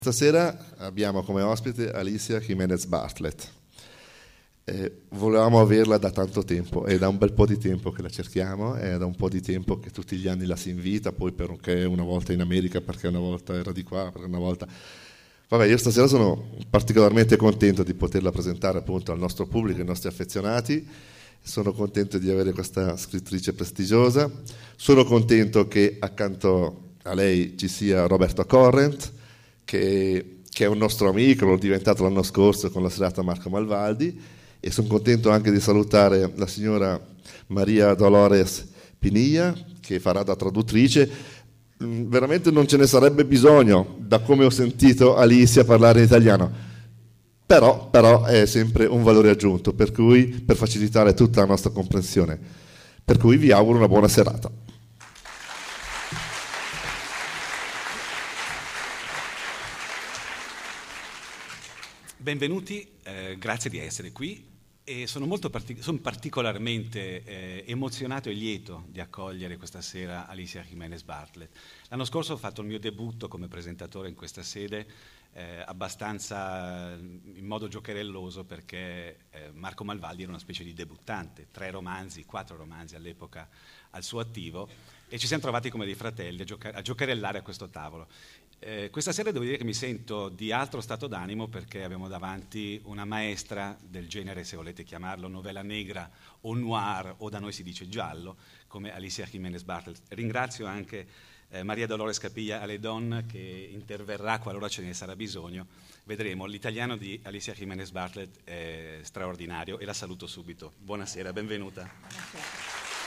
Stasera abbiamo come ospite Alicia Jiménez Bartlett. Volevamo averla da tanto tempo, è da un bel po' di tempo che la cerchiamo, è da un po' di tempo che tutti gli anni la si invita, poi perché una volta in America, perché una volta era di qua, perché una volta... Vabbè, io stasera sono particolarmente contento di poterla presentare appunto al nostro pubblico, ai nostri affezionati. Sono contento di avere questa scrittrice prestigiosa, sono contento che accanto a lei ci sia Roberto Corrent, che è un nostro amico, l'ho diventato l'anno scorso con la serata Marco Malvaldi, e sono contento anche di salutare la signora Maria Dolores Pinilla, che farà da traduttrice. Veramente non ce ne sarebbe bisogno, da come ho sentito Alicia parlare in italiano, però è sempre un valore aggiunto, per facilitare tutta la nostra comprensione. Per cui vi auguro una buona serata. Benvenuti, grazie di essere qui e sono particolarmente emozionato e lieto di accogliere questa sera Alicia Jiménez Bartlett. L'anno scorso ho fatto il mio debutto come presentatore in questa sede, abbastanza in modo giocherelloso, perché Marco Malvaldi era una specie di debuttante, 4 romanzi all'epoca al suo attivo, e ci siamo trovati come dei fratelli a giocherellare a questo tavolo. Questa sera devo dire che mi sento di altro stato d'animo, perché abbiamo davanti una maestra del genere, se volete chiamarlo novella negra o noir, o da noi si dice giallo, come Alicia Jiménez Bartlett. Ringrazio anche Maria Dolores Capilla Aledon, che interverrà qualora ce ne sarà bisogno. Vedremo. L'italiano di Alicia Jiménez Bartlett è straordinario e la saluto subito. Buonasera, benvenuta. Buonasera.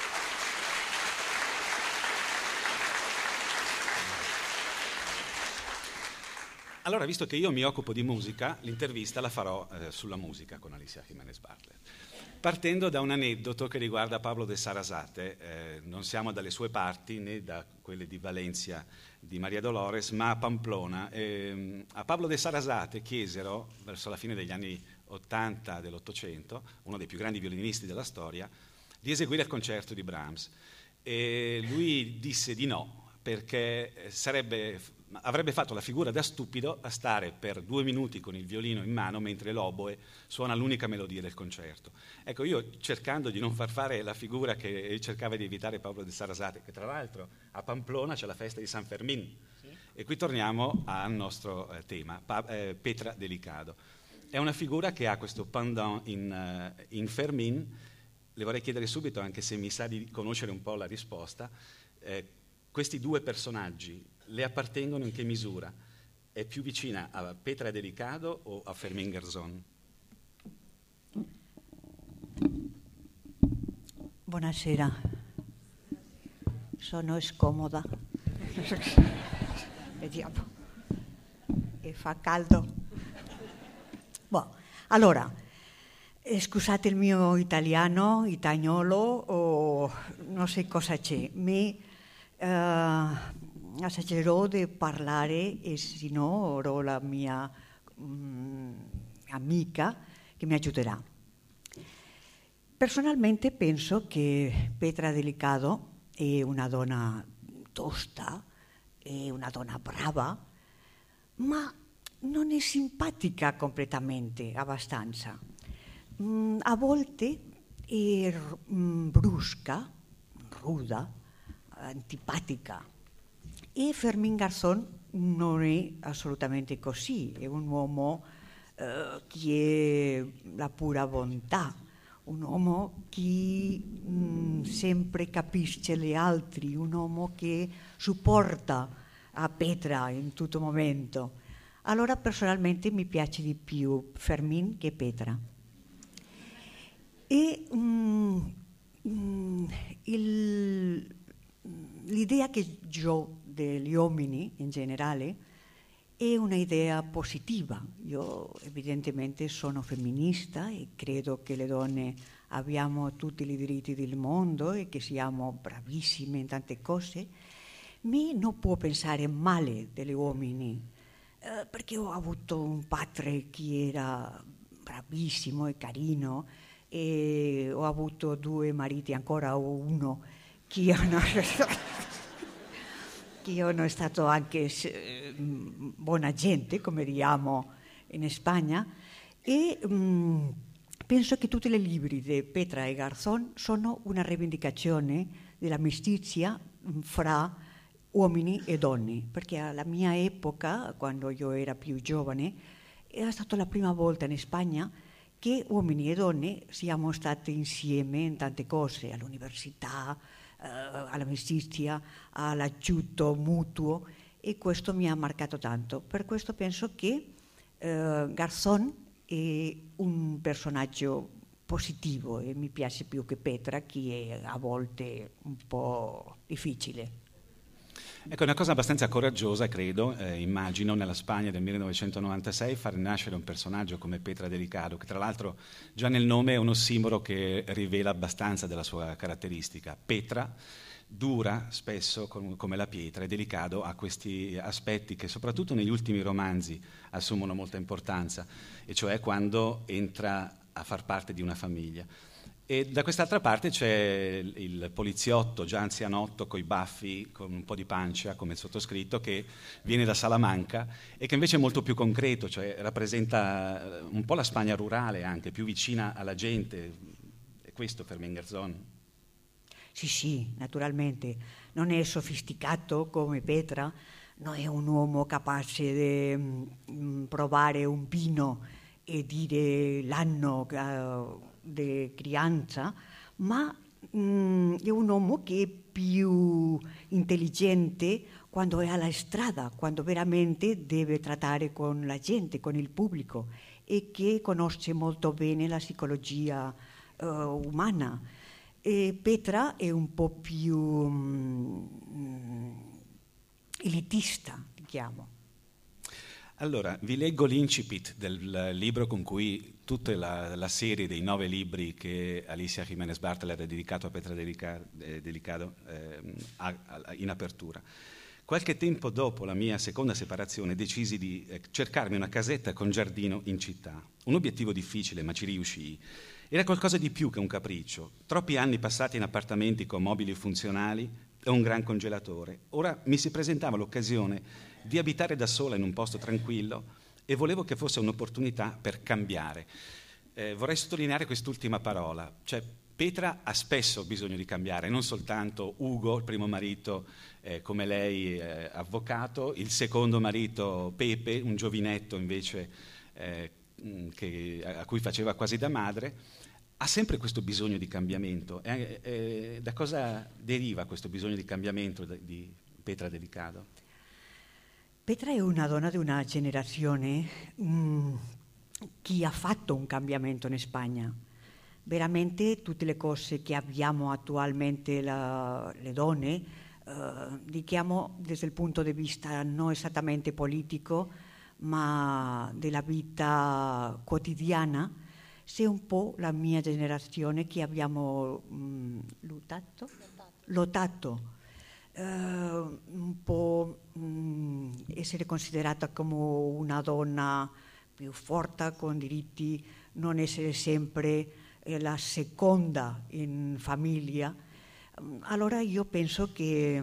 Allora, visto che io mi occupo di musica, l'intervista la farò sulla musica con Alicia Jiménez Bartlett, partendo da un aneddoto che riguarda Pablo de Sarasate. Non siamo dalle sue parti né da quelle di Valencia di Maria Dolores, ma a Pamplona. A Pablo de Sarasate chiesero, verso la fine degli anni 80 dell'Ottocento, uno dei più grandi violinisti della storia, di eseguire il concerto di Brahms, e lui disse di no, perché avrebbe fatto la figura da stupido a stare per 2 minuti con il violino in mano mentre l'oboe suona l'unica melodia del concerto. Ecco, io, cercando di non far fare la figura che cercava di evitare Pablo de Sarasate, che tra l'altro a Pamplona c'è la festa di San Fermín, sì. E qui torniamo al nostro tema, Petra Delicado. È una figura che ha questo pendant in Fermín. Le vorrei chiedere subito, anche se mi sa di conoscere un po' la risposta, questi 2 personaggi le appartengono in che misura? È più vicina a Petra Delicado o a Fermín Garzón? Buonasera. Sono scomoda. Vediamo. E fa caldo. Allora, scusate il mio italiano o non so cosa c'è. Assaggerò di parlare e se no avrò la mia amica che mi aiuterà. Personalmente penso che Petra Delicado è una donna tosta, è una donna brava, ma non è simpatica completamente, abbastanza. A volte è brusca, ruda, antipatica. E Fermín Garzón non è assolutamente così, è un uomo che è la pura bontà, un uomo che sempre capisce gli altri, un uomo che supporta a Petra in tutto momento. Allora personalmente mi piace di più Fermín che Petra. E l'idea che io degli uomini in generale è un'idea positiva. Io evidentemente sono femminista e credo che le donne abbiamo tutti i diritti del mondo e che siamo bravissime in tante cose, ma non può pensare male degli uomini, perché ho avuto un padre che era bravissimo e carino, e ho avuto 2 mariti, ancora uno che che io sono stato anche buona gente, come diciamo in Spagna, e penso che tutti i libri di Petra e Garzón sono una rivendicazione dell'amicizia fra uomini e donne, perché alla mia epoca, quando io ero più giovane, era stata la prima volta in Spagna che uomini e donne siamo stati insieme in tante cose, all'università, all'amicizia, all'aiuto mutuo, e questo mi ha marcato tanto. Per questo penso che Garzón è un personaggio positivo e mi piace più che Petra, che è a volte un po' difficile. Ecco, è una cosa abbastanza coraggiosa, credo, immagino, nella Spagna del 1996 far nascere un personaggio come Petra Delicado, che tra l'altro già nel nome è un ossimoro che rivela abbastanza della sua caratteristica. Petra, dura spesso come la pietra, e Delicado ha questi aspetti che soprattutto negli ultimi romanzi assumono molta importanza, e cioè quando entra a far parte di una famiglia. E da quest'altra parte c'è il poliziotto già anzianotto coi baffi, con un po' di pancia come il sottoscritto, che viene da Salamanca e che invece è molto più concreto, cioè rappresenta un po' la Spagna rurale, anche più vicina alla gente. È questo Fermín Garzón? Sì, naturalmente. Non è sofisticato come Petra, non è un uomo capace di provare un vino e dire l'anno di crianza, ma è un uomo che è più intelligente quando è alla strada, quando veramente deve trattare con la gente, con il pubblico, e che conosce molto bene la psicologia umana. E Petra è un po' più elitista, diciamo. Allora, vi leggo l'incipit del libro con cui tutta la serie dei 9 libri che Alicia Jiménez Bartlet ha dedicato a Petra Delicado in apertura. Qualche tempo dopo la mia seconda separazione decisi di cercarmi una casetta con giardino in città. Un obiettivo difficile, ma ci riuscii. Era qualcosa di più che un capriccio. Troppi anni passati in appartamenti con mobili funzionali e un gran congelatore. Ora mi si presentava l'occasione di abitare da sola in un posto tranquillo e volevo che fosse un'opportunità per cambiare. Vorrei sottolineare quest'ultima parola, cioè Petra ha spesso bisogno di cambiare, non soltanto Ugo, il primo marito, come lei, avvocato, il secondo marito Pepe, un giovinetto invece a cui faceva quasi da madre. Ha sempre questo bisogno di cambiamento. Da cosa deriva questo bisogno di cambiamento di Petra Delicado? Petra è una donna di una generazione che ha fatto un cambiamento in Spagna. Veramente tutte le cose che abbiamo attualmente le donne, diciamo desde il punto di vista non esattamente politico, ma della vita quotidiana, c'è un po' la mia generazione che abbiamo lottato. Un po' essere considerata come una donna più forte, con diritti, non essere sempre la seconda in famiglia. Allora io penso che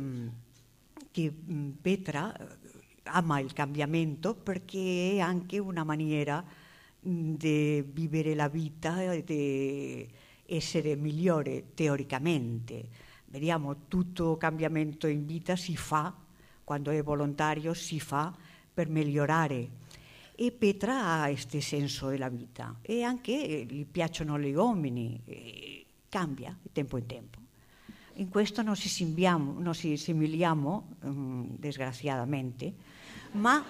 Petra ama il cambiamento perché è anche una maniera di vivere la vita e di essere migliore teoricamente. Vediamo, tutto cambiamento in vita si fa, quando è volontario, si fa per migliorare. E Petra ha questo senso della vita e anche gli piacciono gli uomini, cambia di tempo in tempo. In questo non ci somigliamo, disgraziatamente, ma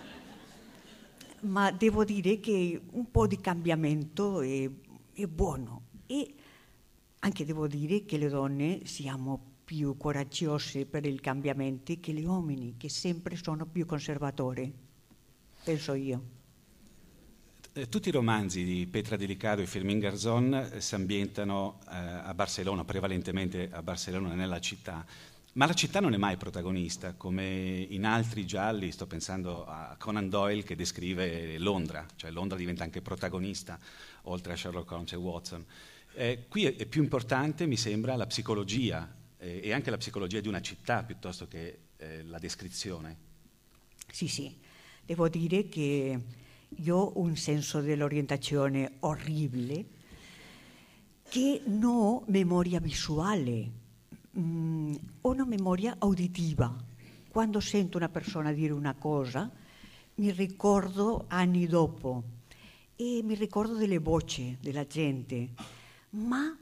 devo dire che un po' di cambiamento è buono. E anche devo dire che le donne siamo più coraggiose per il cambiamento che gli uomini, che sempre sono più conservatori, penso io. Tutti i romanzi di Petra Delicado e Fermín Garzón si ambientano a Barcellona, prevalentemente a Barcellona, nella città, ma la città non è mai protagonista, come in altri gialli. Sto pensando a Conan Doyle che descrive Londra, cioè Londra diventa anche protagonista, oltre a Sherlock Holmes e Watson. Qui è più importante, mi sembra, la psicologia e anche la psicologia di una città piuttosto che la descrizione? Sì, devo dire che io ho un senso dell'orientazione orribile, che non ho memoria visuale, ho una memoria uditiva. Quando sento una persona dire una cosa, mi ricordo anni dopo e mi ricordo delle voci della gente, ma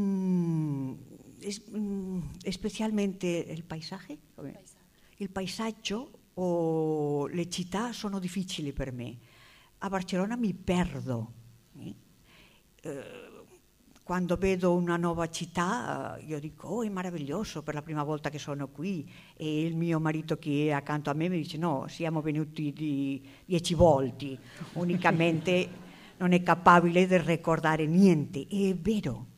specialmente il paesaggio. Il paesaggio o le città sono difficili per me. A Barcellona mi perdo. Quando vedo una nuova città io dico, oh, è meraviglioso, per la prima volta che sono qui, e il mio marito che è accanto a me mi dice no, siamo venuti 10 volte, unicamente non è capace di ricordare niente. È vero.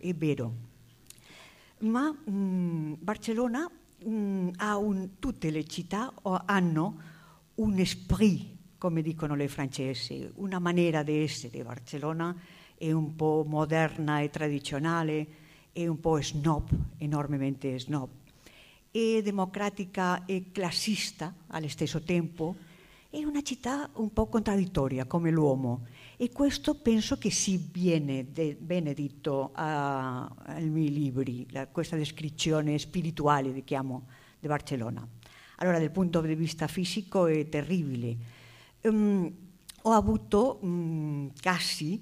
Ma Barcellona tutte le città hanno un esprit, come dicono le francesi, una maniera di essere. Barcellona è un po' moderna e tradizionale, è un po' snob, enormemente snob, è democratica e classista allo stesso tempo, è una città un po' contraddittoria come l'uomo, e questo penso che si viene bene detto ai miei libri, questa descrizione spirituale, li chiamo, di Barcellona. Allora, dal punto di vista fisico è terribile. Ho avuto casi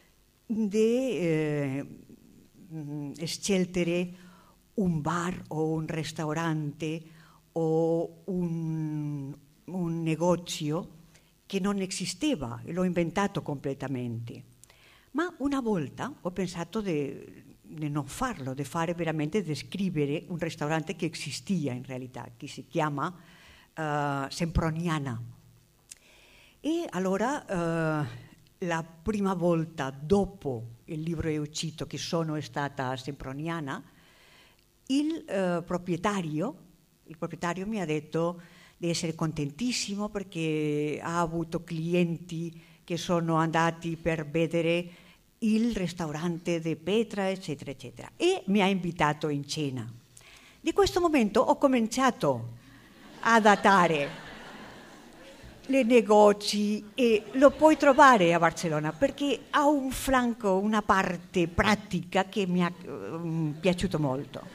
di scegliere un bar o un ristorante o un negozio che non esisteva e l'ho inventato completamente. Ma una volta ho pensato di non farlo, di fare veramente, di scrivere un ristorante che esisteva in realtà, che si chiama Semproniana. E allora la prima volta dopo il libro è uscito che sono stata a Semproniana, il proprietario mi ha detto di essere contentissimo perché ha avuto clienti che sono andati per vedere il ristorante di Petra, eccetera, eccetera, e mi ha invitato in cena. Di questo momento ho cominciato a datare le negozi, e lo puoi trovare a Barcellona perché ha un flanco, una parte pratica che mi è piaciuto molto.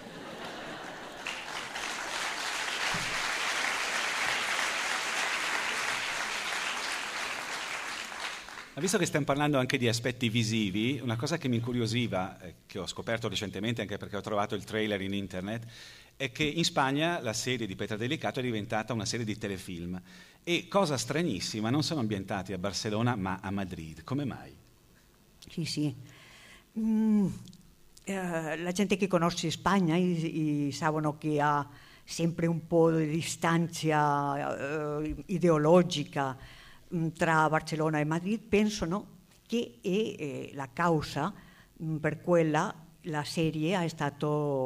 Ma visto che stiamo parlando anche di aspetti visivi, una cosa che mi incuriosiva, che ho scoperto recentemente anche perché ho trovato il trailer in internet, è che in Spagna la serie di Petra Delicato è diventata una serie di telefilm e, cosa stranissima, non sono ambientati a Barcellona ma a Madrid. Come mai? Sì. La gente che conosce Spagna sanno che ha sempre un po' di distanza ideologica tra Barcellona e Madrid, pensano che è la causa per quella la serie è stata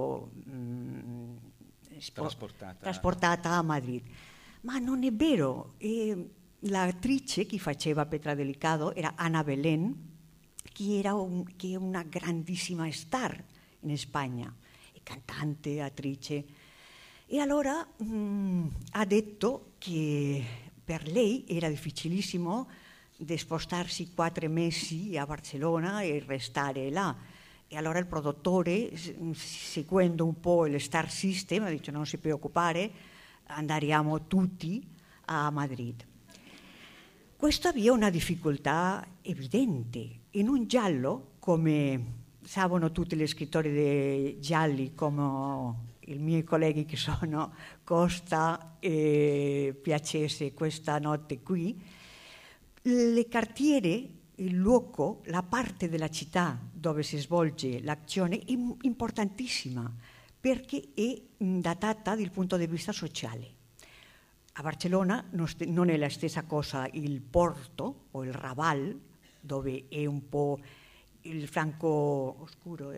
trasportata a Madrid. Ma non è vero. L'attrice che faceva Petra Delicado era Ana Belén, che è una grandissima star in Spagna, è cantante, attrice. E allora ha detto che per lei era difficilissimo di spostarsi 4 mesi a Barcellona e restare là. E allora il produttore, seguendo un po' il star system, ha detto non si preoccupare, andremo tutti a Madrid. Questo aveva una difficoltà evidente. In un giallo, come sanno tutti gli scrittori dei gialli, come i miei colleghi che sono Costa e Piacese questa notte qui, le cartiere, il luogo, la parte della città dove si svolge l'azione è importantissima perché è datata dal punto di vista sociale. A Barcellona non è la stessa cosa il porto o il Raval, dove è un po' il flanco oscuro,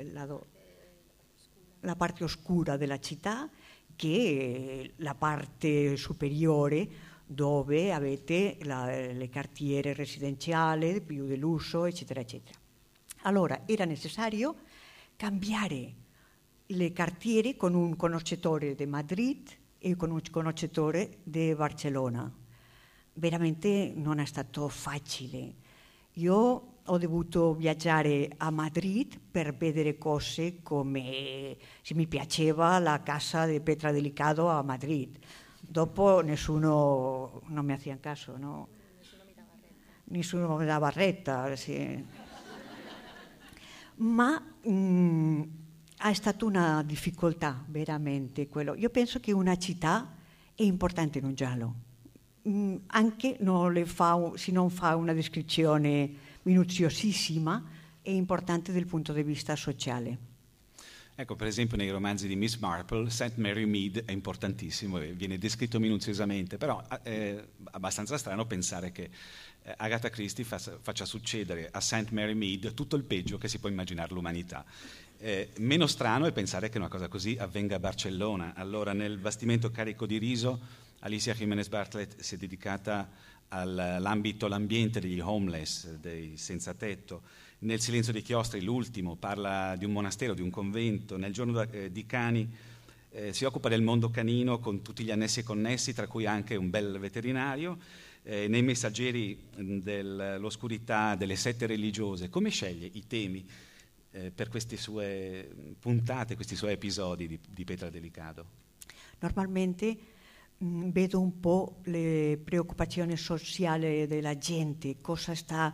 la parte oscura della città, che la parte superiore dove avete le cartiere residenziali, più di lusso, eccetera, eccetera. Allora era necessario cambiare le cartiere con un conoscitore di Madrid e conoscitore di Barcellona. Veramente non è stato facile. Io ho dovuto viaggiare a Madrid per vedere cose come se mi piaceva la casa di Petra Delicado a Madrid. Dopo nessuno non mi faceva caso, no? Nessuno mi dava retta, sì. Ma è stata una difficoltà veramente quello. Io penso che una città è importante in un giallo, anche se non fa una descrizione minuziosissima, è importante dal punto di vista sociale. Ecco, per esempio nei romanzi di Miss Marple, St. Mary Mead è importantissimo e viene descritto minuziosamente, però è abbastanza strano pensare che Agatha Christie faccia succedere a St. Mary Mead tutto il peggio che si può immaginare l'umanità. Meno strano è pensare che una cosa così avvenga a Barcellona. Allora, nel bastimento carico di riso, Alicia Jiménez Bartlett si è dedicata all'ambiente degli homeless, dei senza tetto. Nel Silenzio dei chiostri, l'ultimo, parla di un monastero, di un convento. Nel Giorno di cani si occupa del mondo canino con tutti gli annessi e connessi, tra cui anche un bel veterinario. Nei Messaggeri dell'oscurità, delle sette religiose, come sceglie i temi per queste sue puntate, questi suoi episodi di Petra Delicado? Normalmente vedo un po' le preoccupazioni sociali della gente, cosa sta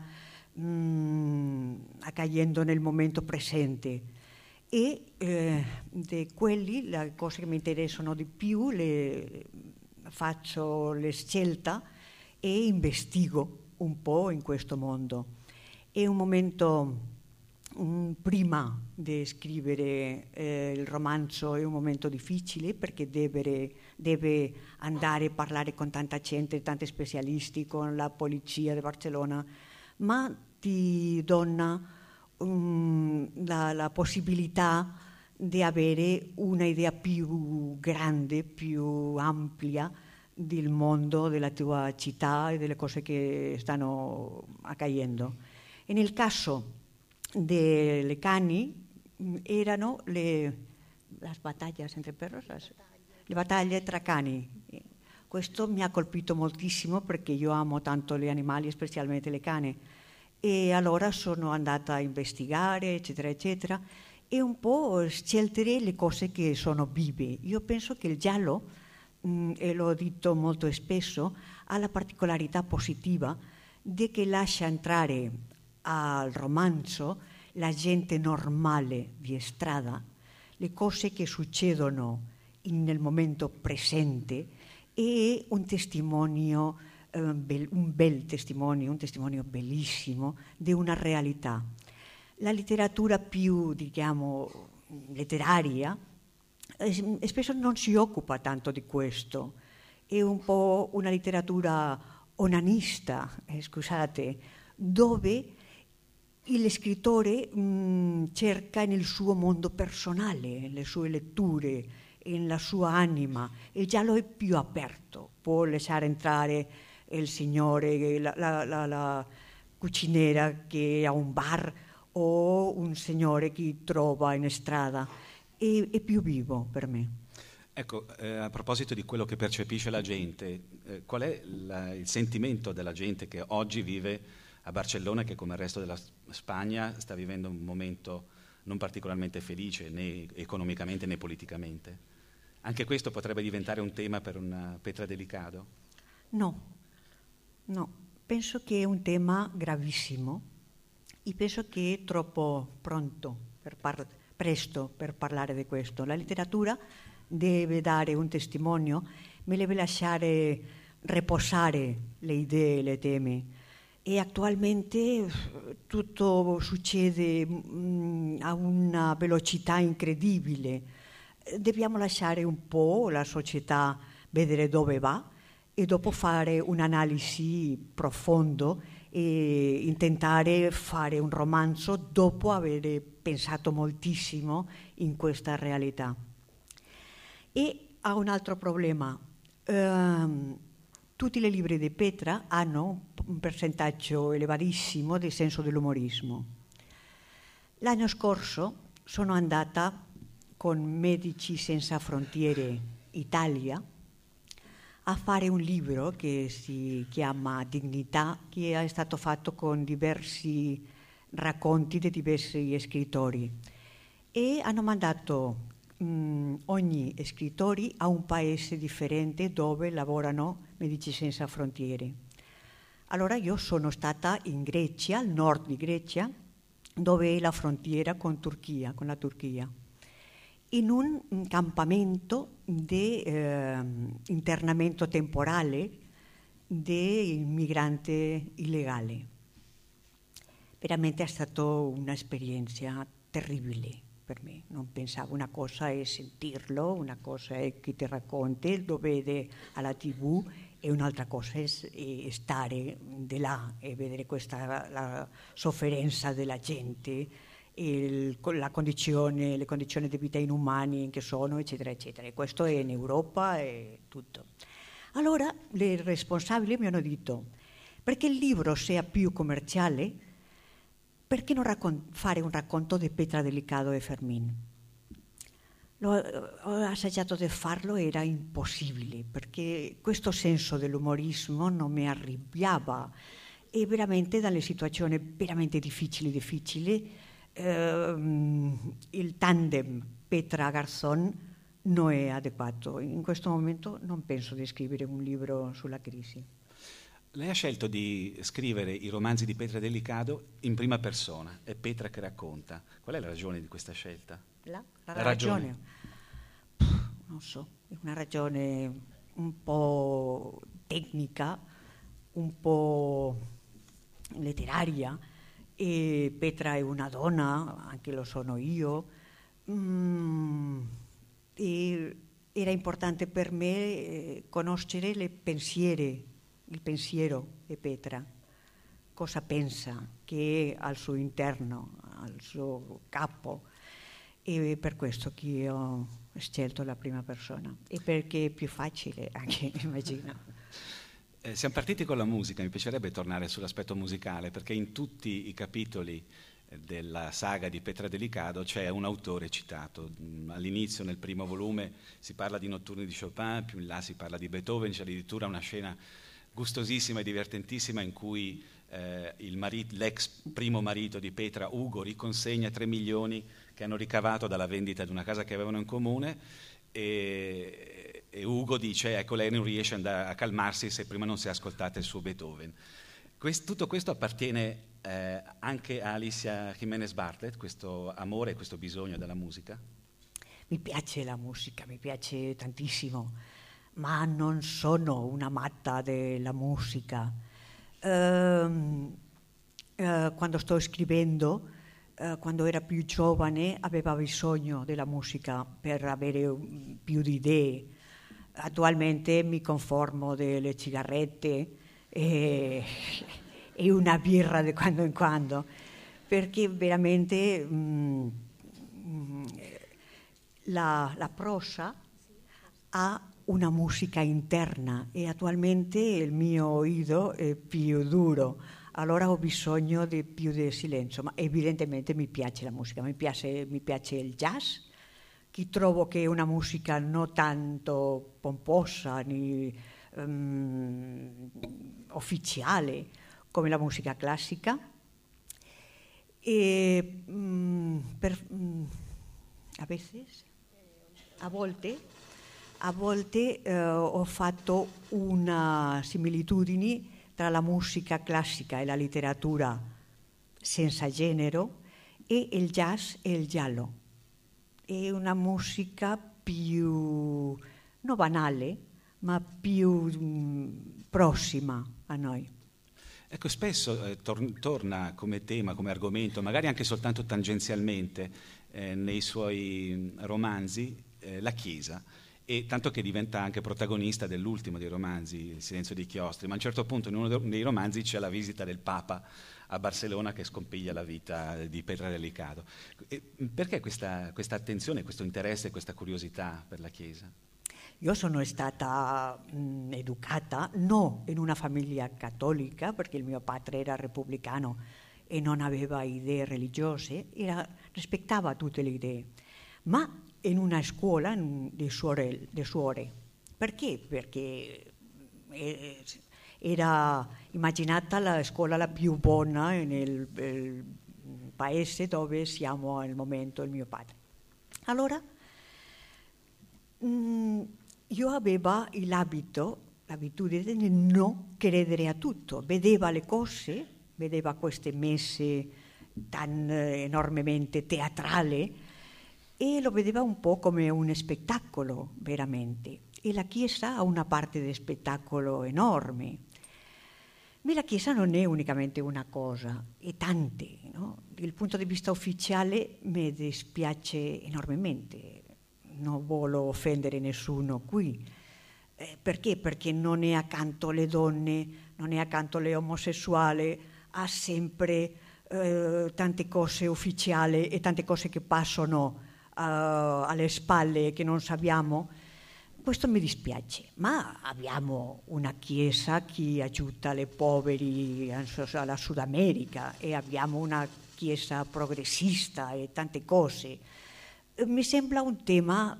accadendo nel momento presente, e di quelli le cose che mi interessano di più faccio le scelte e investigo un po' in questo mondo. È un momento prima di scrivere il romanzo, è un momento difficile perché deve andare a parlare con tanta gente, tanti specialisti, con la polizia di Barcellona, ma ti dona la possibilità di avere un'idea più grande, più ampia del mondo, della tua città e delle cose che stanno accadendo. E nel caso delle cani erano le battaglie tra cani. Questo mi ha colpito moltissimo perché io amo tanto gli animali, specialmente le cane, e allora sono andata a investigare, eccetera, eccetera, e un po' scegliere le cose che sono vive. Io penso che il giallo, e l'ho detto molto spesso, ha la particolarità positiva di che lascia entrare al romanzo la gente normale di strada, le cose che succedono nel momento presente, e un testimonio, un bel testimone, un testimonio bellissimo di una realtà. La letteratura più, diciamo, letteraria spesso non si occupa tanto di questo, è un po' una letteratura onanista, scusate, dove il scrittore cerca nel suo mondo personale, nelle sue letture, nella sua anima. Il giallo è più aperto, può lasciare entrare il signore, la cucinera che ha un bar o un signore che trova in strada. È più vivo per me. Ecco, a proposito di quello che percepisce la gente, qual è il sentimento della gente che oggi vive a Barcellona e che come il resto della Spagna sta vivendo un momento non particolarmente felice né economicamente né politicamente? Anche questo potrebbe diventare un tema per una Petra Delicado? No, penso che è un tema gravissimo e penso che è troppo presto per parlare di questo. La letteratura deve dare un testimonio, me deve lasciare riposare le idee e le temi. E attualmente tutto succede a una velocità incredibile. Dobbiamo lasciare un po' la società vedere dove va e dopo fare un'analisi profonda e tentare fare un romanzo dopo aver pensato moltissimo in questa realtà. E ha un altro problema. Tutti i libri di Petra hanno un percentaggio elevatissimo di senso dell'umorismo. L'anno scorso sono andata con Medici Senza Frontiere Italia a fare un libro che si chiama Dignità, che è stato fatto con diversi racconti di diversi scrittori, e hanno mandato ogni scrittore a un paese differente dove lavorano Medici Senza Frontiere. Allora io sono stata in Grecia, al nord di Grecia, dove è la frontiera con la Turchia, in un campamento di internamento temporale di migranti illegali. Veramente è stata un'esperienza terribile per me. Non pensavo, una cosa è sentirlo, una cosa è chi ti racconta, lo vede alla TV, e un'altra cosa è stare di là e vedere la sofferenza della gente, le condizioni di vita inumane che sono, eccetera, eccetera. E questo è in Europa e tutto. Allora i responsabili mi hanno detto: perché il libro sia più commerciale, perché non fare un racconto di Petra Delicado e Fermín? Ho assaggiato di farlo, era impossibile, perché questo senso dell'umorismo non mi arrivava, e veramente dalle situazioni veramente difficili, il tandem Petra-Garzón non è adeguato. In questo momento non penso di scrivere un libro sulla crisi. Lei ha scelto di scrivere i romanzi di Petra Delicado in prima persona, è Petra che racconta. Qual è la ragione di questa scelta? La ragione? Non so, è una ragione un po' tecnica, un po' letteraria, e Petra è una donna, anche lo sono io, e era importante per me conoscere il pensiero di Petra, cosa pensa, che è al suo interno, al suo capo, e per questo che ho scelto la prima persona, e perché è più facile anche, immagino. Siamo partiti con la musica, mi piacerebbe tornare sull'aspetto musicale, perché in tutti i capitoli della saga di Petra Delicado c'è un autore citato. All'inizio, nel primo volume, si parla di Notturni di Chopin, più in là si parla di Beethoven, c'è addirittura una scena gustosissima e divertentissima in cui l'ex primo marito di Petra, Ugo, riconsegna 3 milioni che hanno ricavato dalla vendita di una casa che avevano in comune, e Ugo dice: ecco, lei non riesce a calmarsi se prima non si è ascoltata il suo Beethoven. Tutto questo appartiene anche a Alicia Jiménez Bartlett, questo amore, questo bisogno della musica? Mi piace la musica, mi piace tantissimo, ma non sono una matta della musica. Quando sto scrivendo, quando era più giovane, aveva bisogno della musica per avere più di idee. Attualmente mi conformo delle sigarette e una birra di quando in quando, perché veramente la prosa ha una musica interna, e attualmente il mio oído è più duro, allora ho bisogno di più di silenzio, ma evidentemente mi piace la musica, mi piace il jazz, che trovo che è una musica non tanto pomposa ni ufficiale come la musica classica, e a volte ho fatto una similitudine tra la musica classica e la letteratura senza genere e il jazz e il giallo. È una musica più non banale, ma più prossima a noi. Ecco, spesso torna come tema, come argomento, magari anche soltanto tangenzialmente, nei suoi romanzi, la Chiesa, e tanto che diventa anche protagonista dell'ultimo dei romanzi, Il silenzio dei chiostri, ma a un certo punto in uno dei romanzi c'è la visita del Papa a Barcellona che scompiglia la vita di Petra Delicado. Perché questa attenzione, questo interesse, questa curiosità per la Chiesa? Io sono stata educata non in una famiglia cattolica, perché il mio padre era repubblicano e non aveva idee religiose, rispettava tutte le idee, ma in una scuola di suore. Perché? Perché era immaginata la scuola più buona nel paese dove siamo al momento, il mio padre. Allora, io avevo l'abitudine di non credere a tutto, vedeva le cose, vedeva queste messe tan enormemente teatrali e lo vedeva un po' come un spettacolo veramente. E la Chiesa ha una parte di spettacolo enorme. Ma la Chiesa non è unicamente una cosa, è tante, no? Dal punto di vista ufficiale mi dispiace enormemente, non voglio offendere nessuno qui. Perché? Perché non è accanto alle donne, non è accanto alle omosessuali, ha sempre tante cose ufficiali e tante cose che passano alle spalle che non sappiamo. Questo mi dispiace, ma abbiamo una Chiesa che aiuta i poveri alla Sud America e abbiamo una Chiesa progressista e tante cose. Mi sembra un tema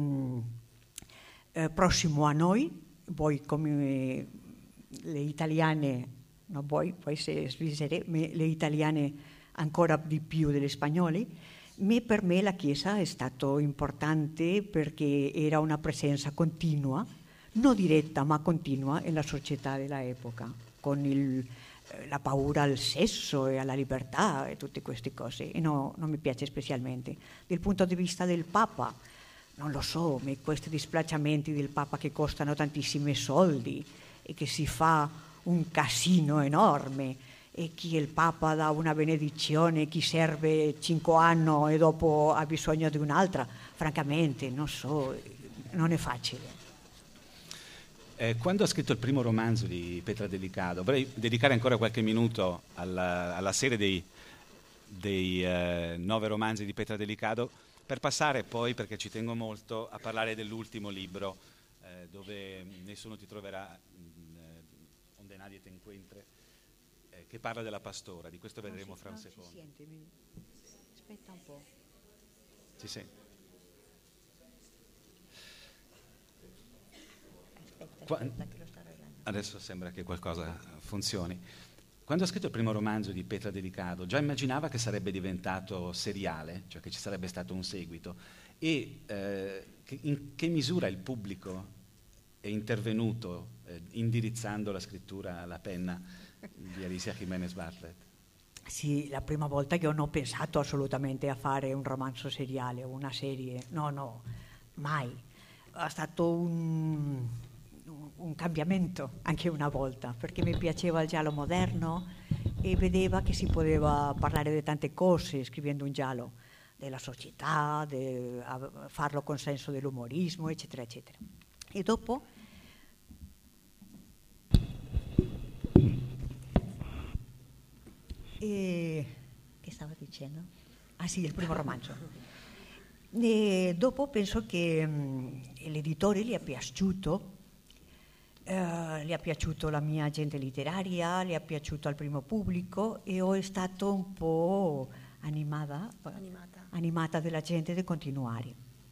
prossimo a noi, voi come le italiane, no voi siete svizzere, le italiane ancora di più delle spagnole. Per me la Chiesa è stato importante perché era una presenza continua, non diretta ma continua nella società dell'epoca, con la paura al sesso e alla libertà e tutte queste cose, e non mi piace specialmente. Dal punto di vista del Papa, non lo so, questi displaciamenti del Papa che costano tantissimi soldi e che si fa un casino enorme, e chi il Papa dà una benedizione, chi serve 5 anni e dopo ha bisogno di un'altra, francamente non so, non è facile. Quando ha scritto il primo romanzo di Petra Delicado, vorrei dedicare ancora qualche minuto alla serie dei 9 romanzi di Petra Delicado, per passare poi, perché ci tengo molto, a parlare dell'ultimo libro, dove Nessuno ti troverà, onde nadie te encuentre, che parla della pastora. Di questo vedremo fra un secondo. Aspetta un po'. Si sente? Aspetta che lo sta arreglando. Adesso sembra che qualcosa funzioni. Quando ha scritto il primo romanzo di Petra Delicado, già immaginava che sarebbe diventato seriale, cioè che ci sarebbe stato un seguito, e in che misura il pubblico è intervenuto indirizzando la scrittura alla penna di Alicia Jiménez Bartlett? Sì, la prima volta che non ho pensato assolutamente a fare un romanzo seriale o una serie, no, mai. È stato un cambiamento anche una volta, perché mi piaceva il giallo moderno e vedeva che si poteva parlare di tante cose scrivendo un giallo, della società, farlo con senso dell'umorismo, eccetera, eccetera. E dopo che stavo dicendo? Ah sì, il primo romanzo. E dopo penso che l'editore gli è piaciuto la mia agente letteraria, gli è piaciuto al primo pubblico e ho stato un po' animata della gente di continuare.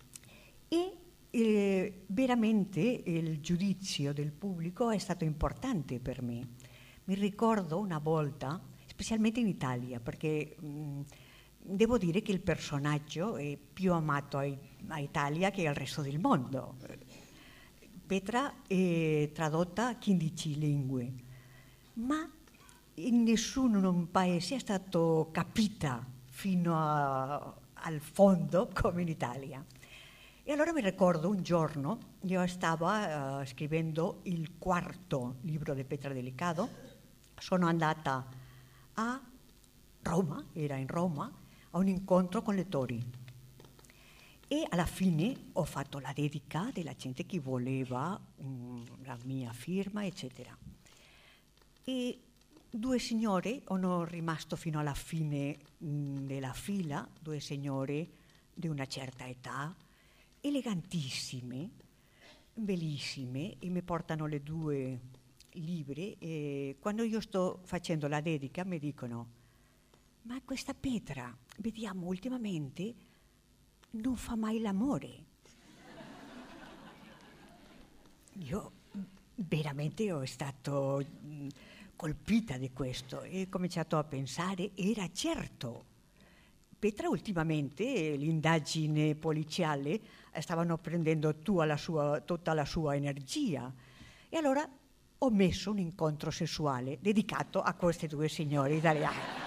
E veramente il giudizio del pubblico è stato importante per me. Mi ricordo una volta, specialmente in Italia, perché devo dire che il personaggio è più amato a Italia che al resto del mondo. Petra è tradotta a 15 lingue, ma in nessun paese è stato capita fino al fondo come in Italia. E allora mi ricordo un giorno, io stavo scrivendo il 4º libro di Petra Delicado, sono andata a Roma, era in Roma, a un incontro con lettori e alla fine ho fatto la dedica della gente che voleva la mia firma, eccetera. E 2 signore sono rimasto fino alla fine della fila, 2 signore di una certa età, elegantissime, bellissime, e mi portano le 2 libri e quando io sto facendo la dedica mi dicono: ma questa Petra, vediamo ultimamente, non fa mai l'amore. Io veramente io sono stato colpita di questo e ho cominciato a pensare, era certo. Petra ultimamente, l'indagine poliziale, stavano prendendo tutta la sua energia e allora ho messo un incontro sessuale dedicato a queste due signore italiane.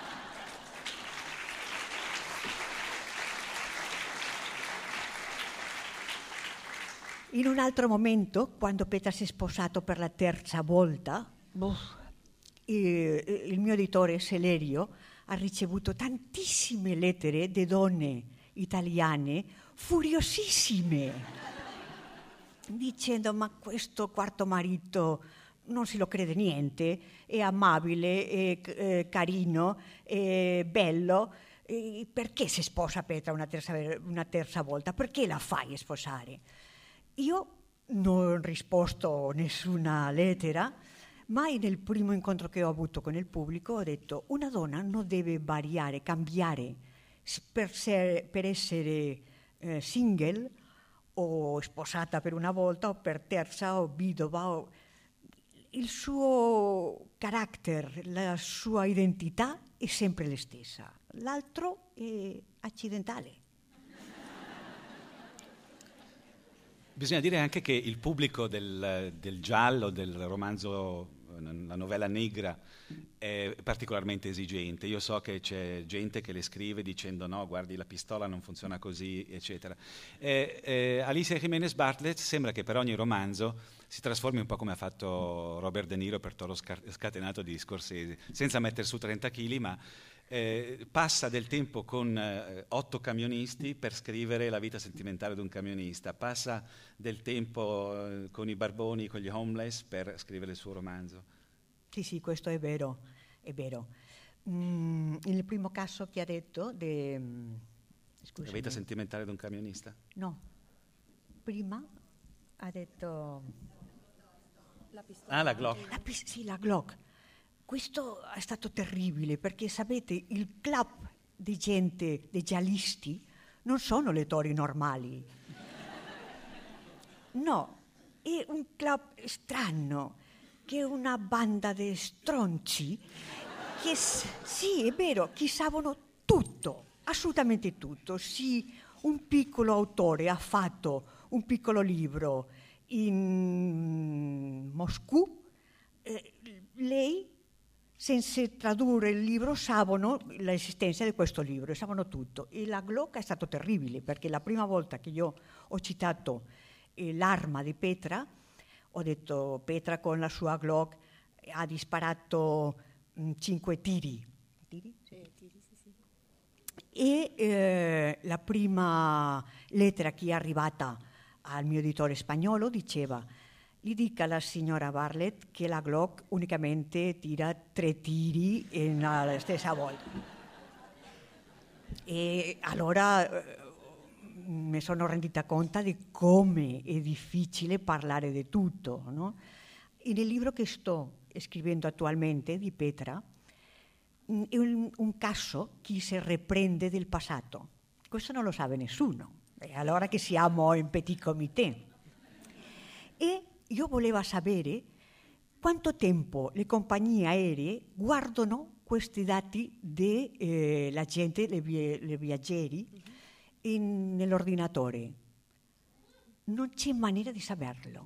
In un altro momento, quando Petra si è sposato per la terza volta, il mio editore Celerio ha ricevuto tantissime lettere di donne italiane furiosissime, dicendo: ma questo quarto marito non si lo crede niente, è amabile, è carino, è bello, perché si sposa Petra una terza volta? Perché la fai sposare? Io non ho risposto nessuna lettera, ma nel primo incontro che ho avuto con il pubblico ho detto: una donna non deve variare, cambiare per essere single o sposata per una volta o per terza o vedova. Il suo carattere, la sua identità è sempre la stessa, l'altro è accidentale. Bisogna dire anche che il pubblico del giallo, del romanzo, la novella negra, è particolarmente esigente. Io so che c'è gente che le scrive dicendo: no, guardi, la pistola non funziona così, eccetera. Alicia Jiménez Bartlett sembra che per ogni romanzo si trasformi un po' come ha fatto Robert De Niro per Toro Scatenato di Scorsese, senza mettere su 30 kg, ma passa del tempo con 8 camionisti per scrivere la vita sentimentale di un camionista, passa del tempo con i barboni, con gli homeless per scrivere il suo romanzo. Sì, questo è vero, è vero. Il primo caso che ha detto la vita sentimentale di un camionista? No, prima ha detto la pistola. Ah, la Glock. Sì, la Glock. Questo è stato terribile perché, sapete, il club di gente, dei giallisti, non sono lettori normali. No, è un club strano, che è una banda di stronzi che, sì, è vero, che sanno tutto, assolutamente tutto. Sì, un piccolo autore ha fatto un piccolo libro in Moscou, lei, senza tradurre il libro, sapevano l'esistenza di questo libro e sapevano tutto. E la Glock è stato terribile, perché la prima volta che io ho citato l'arma di Petra, ho detto: Petra con la sua Glock ha disparato 5 tiri. Tiri? Sì, tiri, sì. E la prima lettera che è arrivata al mio editore spagnolo diceva: gli dica alla signora Bartlett che la Glock unicamente tira 3 tiri la stessa volta. E allora mi sono rendita conto di come è difficile parlare di tutto, no? E nel libro che sto scrivendo attualmente di Petra è un caso che si riprende del passato. Questo non lo sa nessuno, e allora che siamo in petit comité. E io volevo sapere quanto tempo le compagnie aeree guardano questi dati della gente, le viaggieri, nell'ordinatore. Non c'è maniera di saperlo.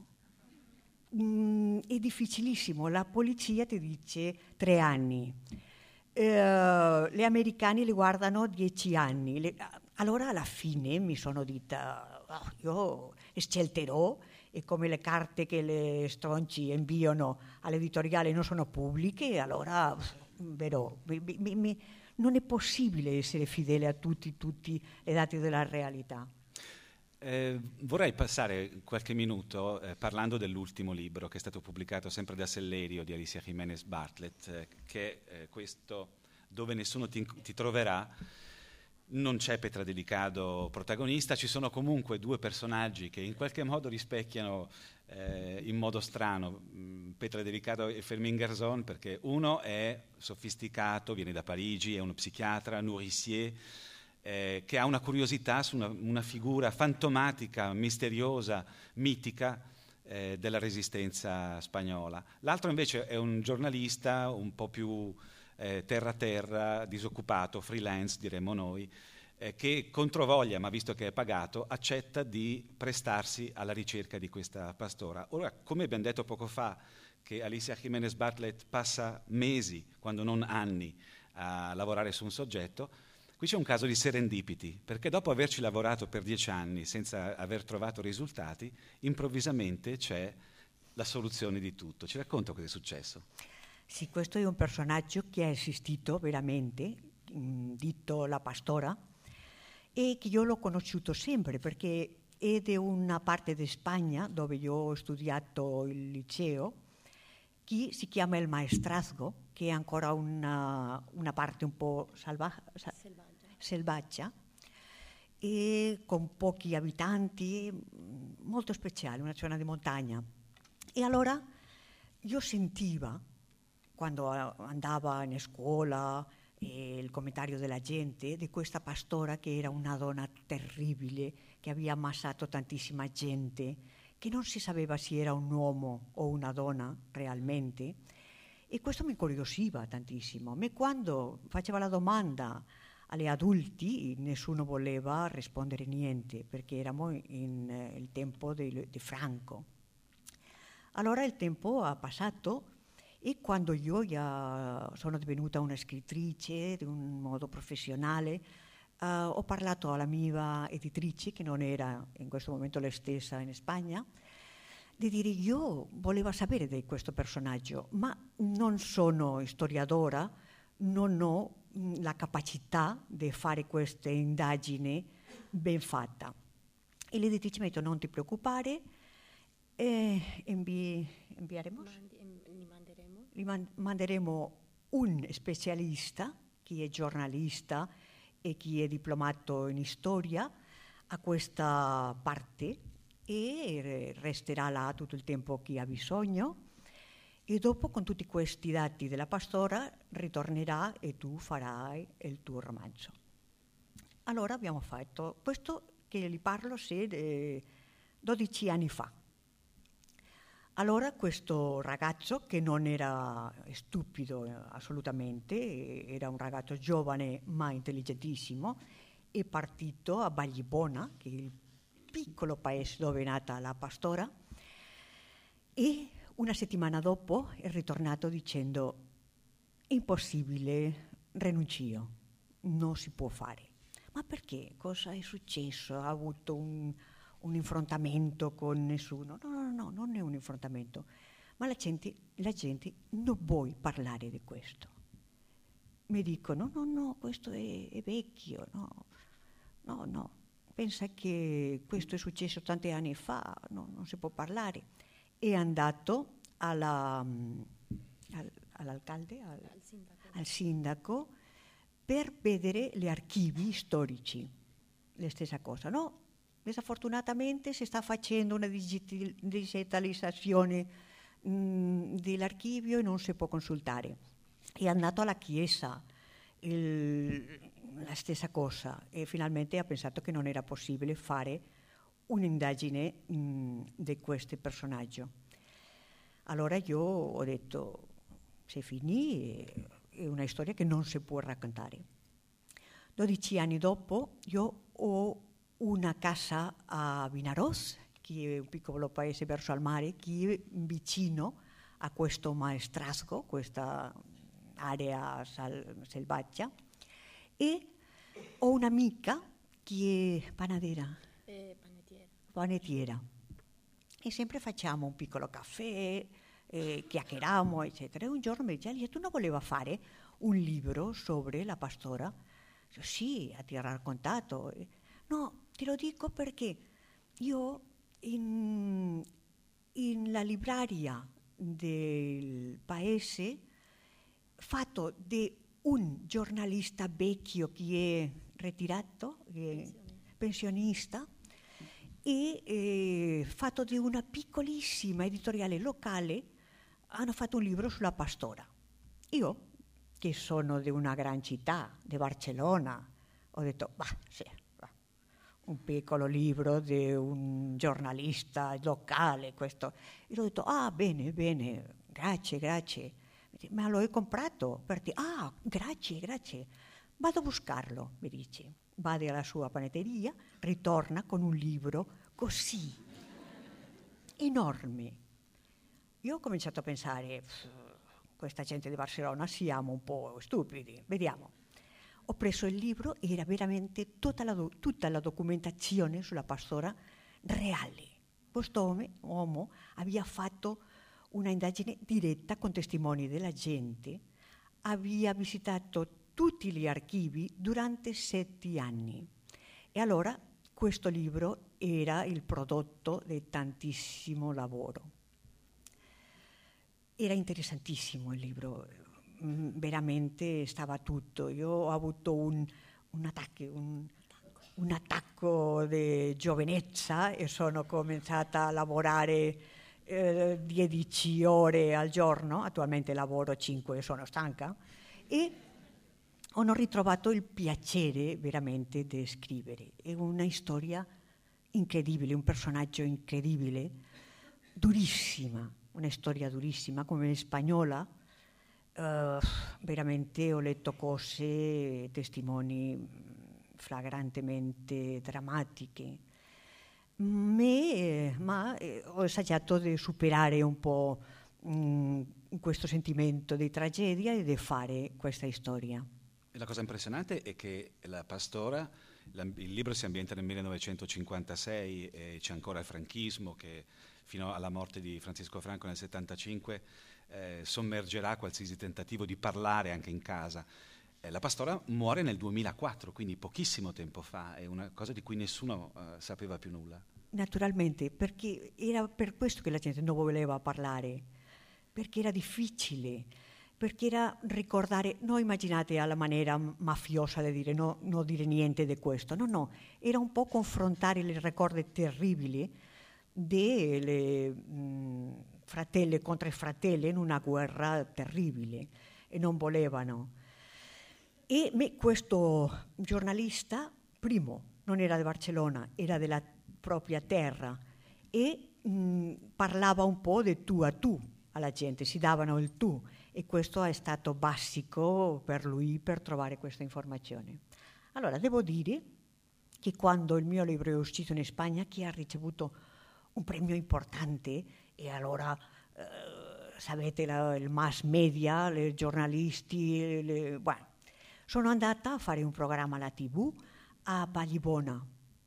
È difficilissimo. La polizia ti dice 3 anni. Le americani le guardano 10 anni. Allora alla fine mi sono detta: io scelterò, e come le carte che le stronci inviano all'editoriale non sono pubbliche, allora vero, non è possibile essere fedele a tutti i dati della realtà. Vorrei passare qualche minuto parlando dell'ultimo libro che è stato pubblicato sempre da Sellerio di Alicia Jiménez Bartlett, che è questo Dove nessuno ti troverà. Non c'è Petra Delicado protagonista, ci sono comunque 2 personaggi che in qualche modo rispecchiano in modo strano Petra Delicado e Fermín Garzón, perché uno è sofisticato, viene da Parigi, è uno psichiatra, nourricier, che ha una curiosità su una figura fantomatica, misteriosa, mitica, della resistenza spagnola. L'altro invece è un giornalista un po' più terra-terra, disoccupato, freelance diremmo noi, che controvoglia, ma visto che è pagato, accetta di prestarsi alla ricerca di questa pastora. Ora, come abbiamo detto poco fa, che Alicia Jiménez Bartlett passa mesi, quando non anni, a lavorare su un soggetto, qui c'è un caso di serendipity, perché dopo averci lavorato per 10 anni senza aver trovato risultati, improvvisamente c'è la soluzione di tutto. Ci racconta cosa è successo? Sì, questo è un personaggio che è esistito veramente, detto la pastora, e che io l'ho conosciuto sempre perché è di una parte di Spagna dove io ho studiato il liceo, che si chiama il Maestrazgo, che è ancora una parte un po' selvaggia e con pochi abitanti, molto speciale, una zona di montagna. E allora io sentivo, quando andava in scuola, il commentario della gente di questa pastora che era una donna terribile, che aveva ammazzato tantissima gente, che non si sapeva se era un uomo o una donna realmente, e questo mi incuriosiva tantissimo. Ma quando faceva la domanda agli adulti nessuno voleva rispondere niente, perché eravamo in il tempo di Franco. Allora il tempo ha passato e quando io sono divenuta una scrittrice di un modo professionale, ho parlato alla mia editrice, che non era in questo momento la stessa in Spagna, di dire io volevo sapere di questo personaggio, ma non sono storiadora, non ho la capacità di fare questa indagine ben fatta. E l'editrice mi ha detto non ti preoccupare, manderemo un specialista che è giornalista e che è diplomato in storia a questa parte e resterà là tutto il tempo che ha bisogno, e dopo con tutti questi dati della pastora ritornerà e tu farai il tuo romanzo. Allora abbiamo fatto questo, che vi parlo 12 anni fa. Allora questo ragazzo, che non era stupido assolutamente, era un ragazzo giovane ma intelligentissimo, è partito a Vallibona, che è il piccolo paese dove è nata la pastora, e una settimana dopo è ritornato dicendo impossibile, renuncio, non si può fare. Ma perché? Cosa è successo? Ha avuto un affrontamento con nessuno? No, non è un affrontamento, ma la gente non vuole parlare di questo. Mi dicono no, questo è vecchio, no, pensa che questo è successo tanti anni fa, no, non si può parlare. È andato all'alcalde, al sindaco, per vedere gli archivi storici, la stessa cosa, no? Disfortunatamente si sta facendo una digitalizzazione dell'archivio e non si può consultare. È andato alla chiesa, la stessa cosa, e finalmente ha pensato che non era possibile fare un'indagine di questo personaggio. Allora io ho detto, se finì, è una storia che non si può raccontare. 12 anni dopo io ho una casa a Vinaroz, che è un piccolo paese verso il mare, che è vicino a questo Maestrazgo, questa area selvaggia, e ho un'amica che è panettiera, e sempre facciamo un piccolo caffè, chiacchieriamo, eccetera. E un giorno mi dice, tu non voleva fare un libro sobre la pastora? Io, sì, ti ha raccontato. No, te lo dico perché io in la libreria del paese, fatto di un giornalista vecchio che è ritirato, pensionista, e fatto di una piccolissima editoriale locale, hanno fatto un libro sulla pastora. Io, che sono di una gran città, di Barcellona, ho detto, sì, un piccolo libro di un giornalista locale, questo. E l'ho detto, bene, bene, grazie. Ma l'ho comprato per te. Grazie. Vado a buscarlo, mi dice. Va alla sua panetteria, ritorna con un libro così, enorme. Io ho cominciato a pensare, questa gente di Barcellona siamo un po' stupidi, vediamo. Ho preso il libro e era veramente tutta la documentazione sulla pastora reale. Questo uomo aveva fatto una indagine diretta con testimoni della gente, aveva visitato tutti gli archivi durante 7 anni. E allora questo libro era il prodotto di tantissimo lavoro. Era interessantissimo il libro, veramente stava tutto. Io ho avuto un attacco di giovinezza e sono cominciata a lavorare 10 ore al giorno, attualmente lavoro 5 e sono stanca, e ho ritrovato il piacere veramente di scrivere. È una storia incredibile, un personaggio incredibile, durissima, una storia durissima, come spagnola. Veramente ho letto cose, testimoni flagrantemente drammatiche, ma ho assaggiato di superare un po' questo sentimento di tragedia e di fare questa storia. E la cosa impressionante è che la pastora, il libro si ambienta nel 1956 e c'è ancora il franchismo che fino alla morte di Francisco Franco nel 75 sommergerà qualsiasi tentativo di parlare anche in casa. La pastora muore nel 2004, quindi pochissimo tempo fa, è una cosa di cui nessuno sapeva più nulla. Naturalmente, perché era per questo che la gente non voleva parlare, perché era difficile, perché era ricordare, non immaginate alla maniera mafiosa di dire no, non dire niente di questo, no, era un po' confrontare le ricordi terribili delle fratelli contro i fratelli in una guerra terribile e non volevano. E questo giornalista, primo, non era di Barcellona, era della propria terra e parlava un po' di tu a tu alla gente, si davano il tu e questo è stato basico per lui per trovare questa informazione. Allora, devo dire che quando il mio libro è uscito in Spagna, che ha ricevuto un premio importante, e allora sapete il mass media, i giornalisti, sono andata a fare un programma alla TV a Vallibona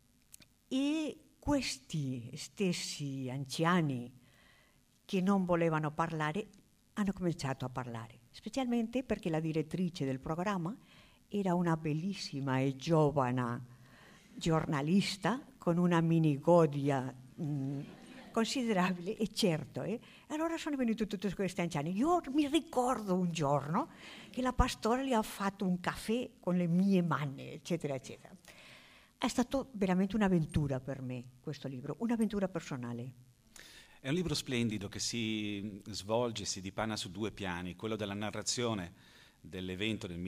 e questi stessi anziani che non volevano parlare hanno cominciato a parlare, specialmente perché la direttrice del programma era una bellissima e giovane giornalista con una minigodia considerabile e certo. Allora sono venuti tutti questi anziani. Io mi ricordo un giorno che la pastora gli ha fatto un caffè con le mie mani, eccetera, eccetera. È stato veramente un'avventura per me questo libro, un'avventura personale. È un libro splendido che si svolge, si dipana su 2 piani, quello della narrazione dell'evento del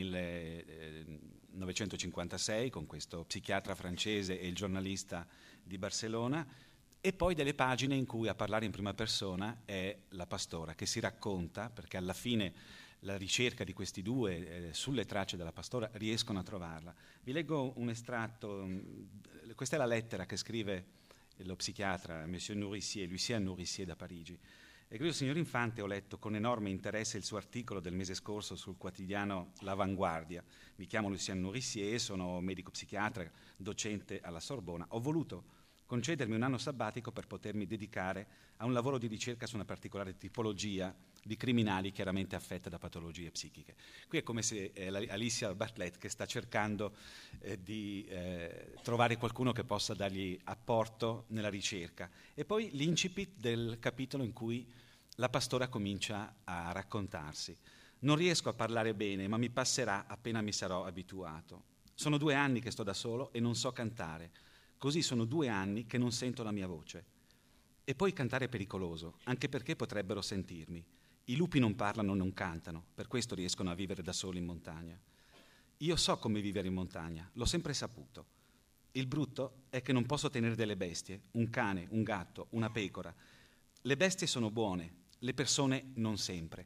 1956 con questo psichiatra francese e il giornalista di Barcellona, e poi delle pagine in cui a parlare in prima persona è la pastora che si racconta, perché alla fine la ricerca di questi due sulle tracce della pastora riescono a trovarla. Vi leggo un estratto, questa è la lettera che scrive lo psichiatra Monsieur Nourricier, Lucien Nourricier da Parigi. E credo, signor Infante, ho letto con enorme interesse il suo articolo del mese scorso sul quotidiano L'Avanguardia. Mi chiamo Lucien Nourricier, sono medico psichiatra, docente alla Sorbona. Ho voluto concedermi un anno sabbatico per potermi dedicare a un lavoro di ricerca su una particolare tipologia di criminali chiaramente affetta da patologie psichiche. Qui è come se Alicia Bartlett che sta cercando di trovare qualcuno che possa dargli apporto nella ricerca. E poi l'incipit del capitolo in cui la pastora comincia a raccontarsi. Non riesco a parlare bene, ma mi passerà appena mi sarò abituato. Sono 2 anni che sto da solo e non so cantare. Così sono 2 anni che non sento la mia voce. E poi cantare è pericoloso, anche perché potrebbero sentirmi. I lupi non parlano, non cantano, per questo riescono a vivere da soli in montagna. Io so come vivere in montagna, l'ho sempre saputo. Il brutto è che non posso tenere delle bestie, un cane, un gatto, una pecora. Le bestie sono buone, le persone non sempre.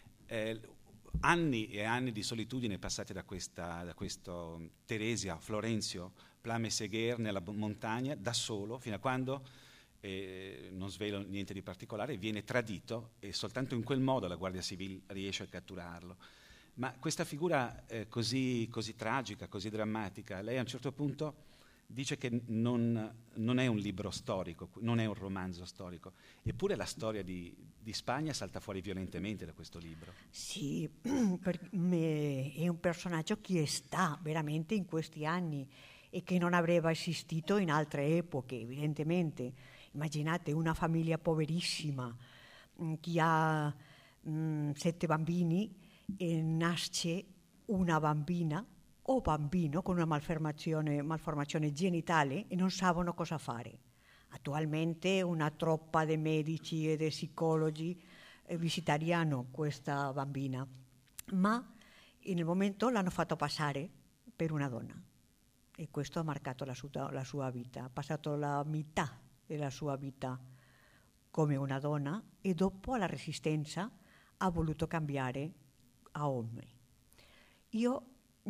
Anni e anni di solitudine passati da questo Teresia, Florenzio, Plame Seguer nella montagna, da solo, fino a quando, non svelo niente di particolare, viene tradito e soltanto in quel modo la Guardia Civile riesce a catturarlo. Ma questa figura così tragica, così drammatica, lei a un certo punto dice che non è un libro storico, non è un romanzo storico, eppure la storia di Spagna salta fuori violentemente da questo libro. Sì, per me è un personaggio che sta veramente in questi anni e che non avrebbe esistito in altre epoche, evidentemente. Immaginate una famiglia poverissima che ha 7 bambini e nasce una bambina o bambino con una malformazione genitale e non sanno cosa fare. Attualmente una troppa di medici e di psicologi visitariano questa bambina, ma nel momento l'hanno fatto passare per una donna e questo ha marcato la sua vita. Ha passato la metà della sua vita come una donna e dopo alla resistenza ha voluto cambiare a uomo. Io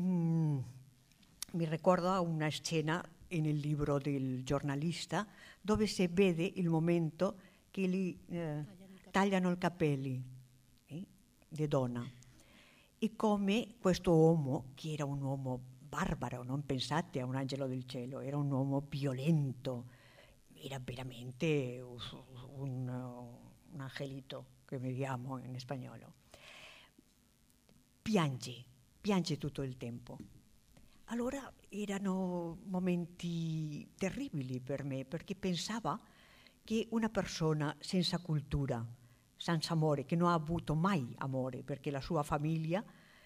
mi ricordo a una scena nel libro del giornalista dove si vede il momento che gli tagliano i capelli di donna e come questo uomo, che era un uomo barbaro, non pensate a un angelo del cielo, era un uomo violento, era veramente un angelito, che vediamo in spagnolo. Piange tutto il tempo. Allora erano momenti terribili per me, perché pensava che una persona senza cultura, senza amore, che non ha avuto mai amore, perché la sua famiglia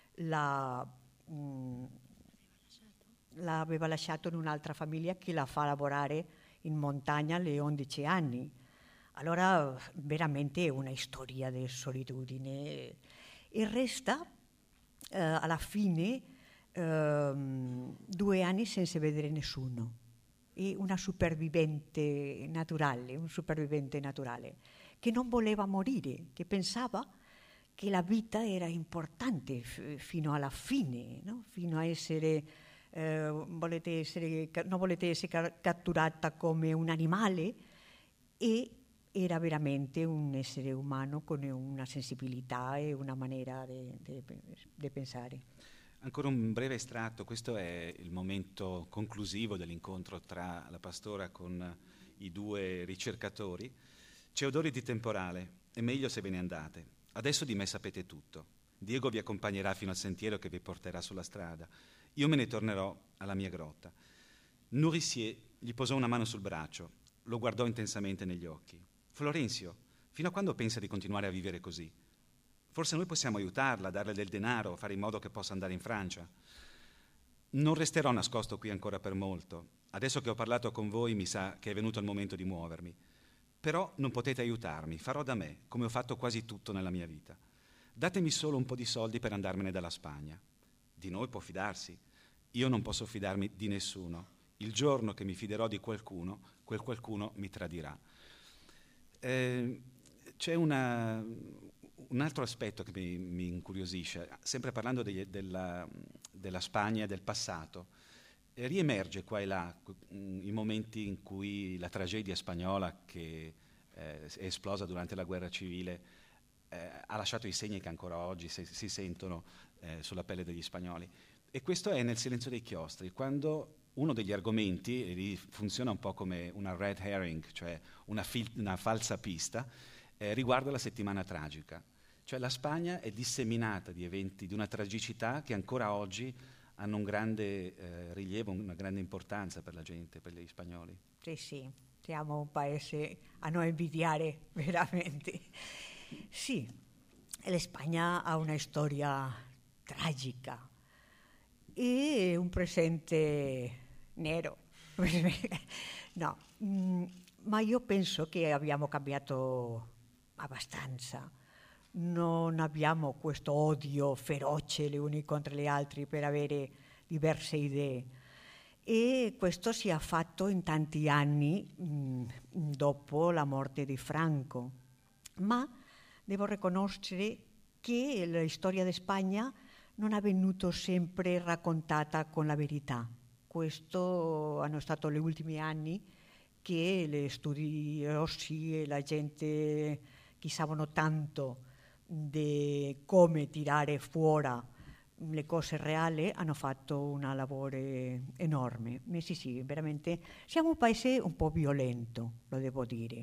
l'aveva lasciato in un'altra famiglia che la fa lavorare in montagna alle 11 anni. Allora veramente è una storia di solitudine e resta alla fine 2 anni senza vedere nessuno. È un supervivente naturale che non voleva morire, che pensava che la vita era importante fino alla fine, no? Fino a essere, non volete essere catturata come un animale, e era veramente un essere umano con una sensibilità e una maniera di pensare. Ancora un breve estratto, questo è il momento conclusivo dell'incontro tra la pastora con i 2 ricercatori. C'è odore di temporale, è meglio se ve ne andate. Adesso di me sapete tutto. Diego vi accompagnerà fino al sentiero che vi porterà sulla strada. Io me ne tornerò alla mia grotta. Nourricier gli posò una mano sul braccio, lo guardò intensamente negli occhi. Florenzio, fino a quando pensa di continuare a vivere così? Forse noi possiamo aiutarla, darle del denaro, fare in modo che possa andare in Francia. Non resterò nascosto qui ancora per molto. Adesso che ho parlato con voi mi sa che è venuto il momento di muovermi. Però non potete aiutarmi, farò da me, come ho fatto quasi tutto nella mia vita. Datemi solo un po' di soldi per andarmene dalla Spagna. Di noi può fidarsi. Io non posso fidarmi di nessuno. Il giorno che mi fiderò di qualcuno, quel qualcuno mi tradirà. C'è un altro aspetto che mi incuriosisce, sempre parlando della Spagna e del passato. Riemerge qua e là i momenti in cui la tragedia spagnola che è esplosa durante la guerra civile ha lasciato i segni che ancora oggi si sentono sulla pelle degli spagnoli. E questo è nel Silenzio dei chiostri, quando uno degli argomenti, e lì funziona un po' come una red herring, cioè una falsa pista, riguarda la settimana tragica. Cioè la Spagna è disseminata di eventi di una tragicità che ancora oggi hanno un grande rilievo, una grande importanza per la gente, per gli spagnoli. Sì, siamo un paese a non invidiare, veramente. Sì, la Spagna ha una storia tragica e un presente nero. No, ma io penso che abbiamo cambiato abbastanza. Non abbiamo questo odio feroce gli uni contro gli altri per avere diverse idee. e questo si è fatto in tanti anni dopo la morte di Franco. Ma devo riconoscere che la storia di Spagna non è venuta sempre raccontata con la verità. Questo hanno stato gli ultimi anni che gli studiosi e la gente che sanno tanto di come tirare fuori le cose reali hanno fatto un lavoro enorme. Sì, veramente siamo un paese un po' violento, lo devo dire.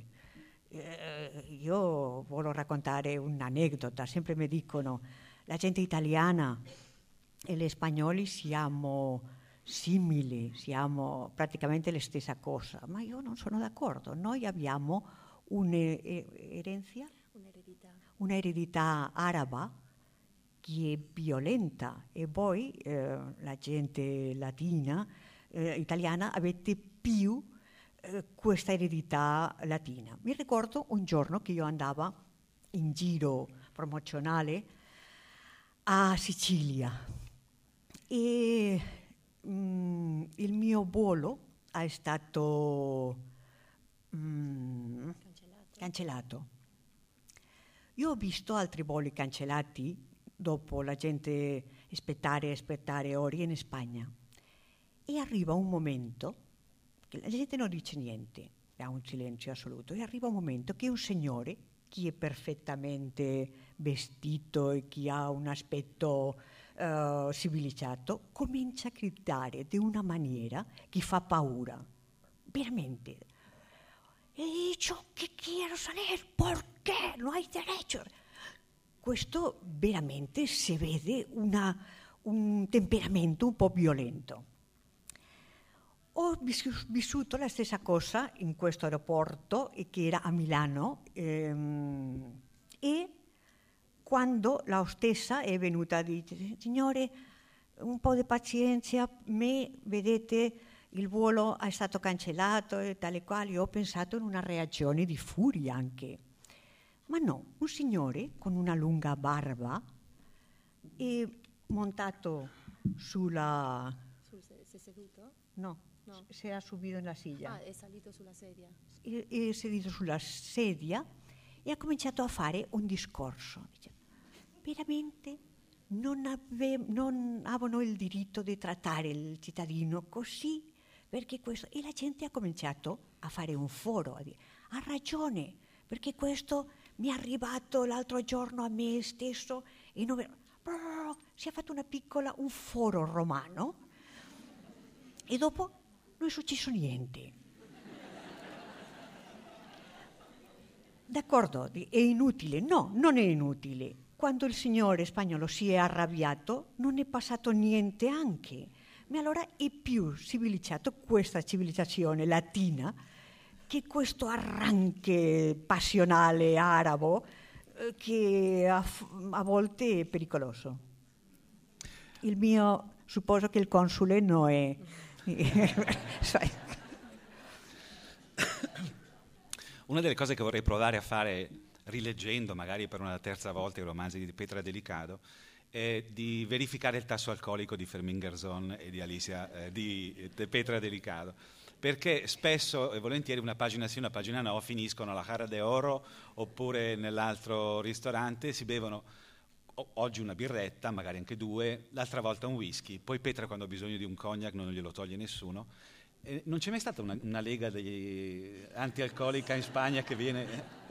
Io voglio raccontare un'anedota. Sempre mi dicono la gente italiana e gli spagnoli siamo simili, siamo praticamente la stessa cosa, ma io non sono d'accordo. Noi abbiamo un'eredità araba che è violenta e voi, la gente latina, italiana, avete più questa eredità latina. Mi ricordo un giorno che io andavo in giro promozionale a Sicilia e il mio volo è stato cancellato. Io ho visto altri voli cancellati dopo la gente aspettare ore in Spagna e arriva un momento che la gente non dice niente, ha un silenzio assoluto, e arriva un momento che un signore che è perfettamente vestito e che ha un aspetto civilizzato comincia a gridare di una maniera che fa paura, veramente. E yo que quiero salir, perché? Non hai diritto. Questo veramente si vede un temperamento un po' violento. Ho vissuto la stessa cosa in questo aeroporto che era a Milano e quando la stessa è venuta a dire signore un po' di pazienza, vedete il volo è stato cancellato e tale quale, ho pensato in una reazione di furia anche. Ma no, un signore con una lunga barba è montato sulla... Si è seduto? No, si era subito nella sedia. Ah, è salito sulla sedia. È seduto sulla sedia e ha cominciato a fare un discorso. Dice, veramente non avevano il diritto di trattare il cittadino così, perché questo... E la gente ha cominciato a fare un foro, a dire, ha ragione, perché questo mi è arrivato l'altro giorno a me stesso e si è fatto un foro romano e dopo non è successo niente. D'accordo, è inutile? No, non è inutile. Quando il signore spagnolo si è arrabbiato non è passato niente anche. Ma allora è più civilizzato questa civilizzazione latina che questo arranque passionale arabo che a volte è pericoloso. Supposo che il console non è... Una delle cose che vorrei provare a fare, rileggendo magari per una terza volta i romanzi di Petra Delicado, è di verificare il tasso alcolico di Fermín Garzón e di Petra Delicado, perché spesso e volentieri una pagina sì, una pagina no, finiscono alla Jarra de Oro oppure nell'altro ristorante, si bevono oggi una birretta, magari anche due, l'altra volta un whisky, poi Petra quando ha bisogno di un cognac non glielo toglie nessuno. Non c'è mai stata una lega antialcolica in Spagna che viene...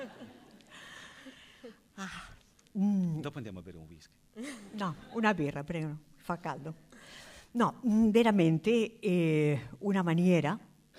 Dopo andiamo a bere un whisky. No, una birra, prego, fa caldo. No, veramente è una maniera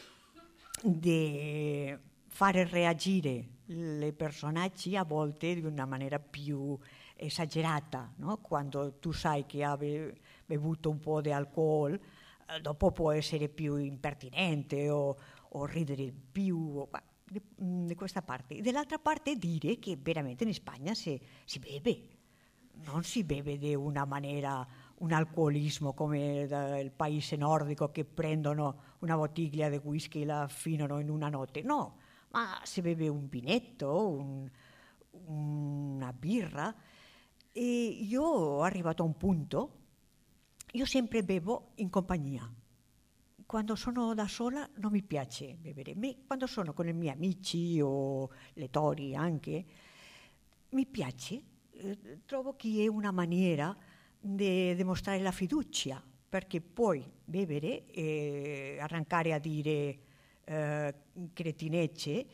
di fare reagire i personaggi a volte di una maniera più esagerata, no? Quando tu sai che ha bevuto un po' di alcol, dopo può essere più impertinente o ridere più di questa parte. Dall'altra parte dire che veramente in Spagna si beve, non si beve di una maniera, un alcolismo come il paese nordico che prendono una bottiglia di whisky e la finano in una notte, no, ma si beve un vinetto, una birra. E io arrivato a un punto, io sempre bevo in compagnia. quando sono da sola non mi piace bere. Quando sono con i miei amici o lettori anche, mi piace. Trovo che è una maniera di dimostrare la fiducia, perché puoi bere e arrancare a dire cretinecce,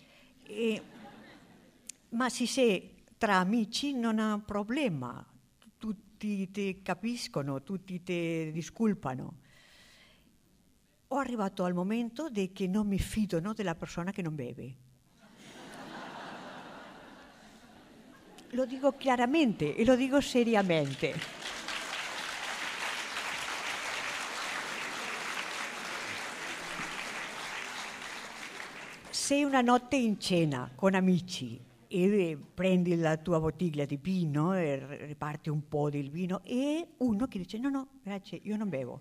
ma se sei tra amici non ha un problema, tutti ti capiscono, tutti ti disculpano. Ho arrivato al momento che non mi fidano della persona che non beve. Lo dico chiaramente e lo dico seriamente. Sei una notte in cena con amici e prendi la tua bottiglia di vino e riparti un po' del vino e uno che dice no, grazie, io non bevo.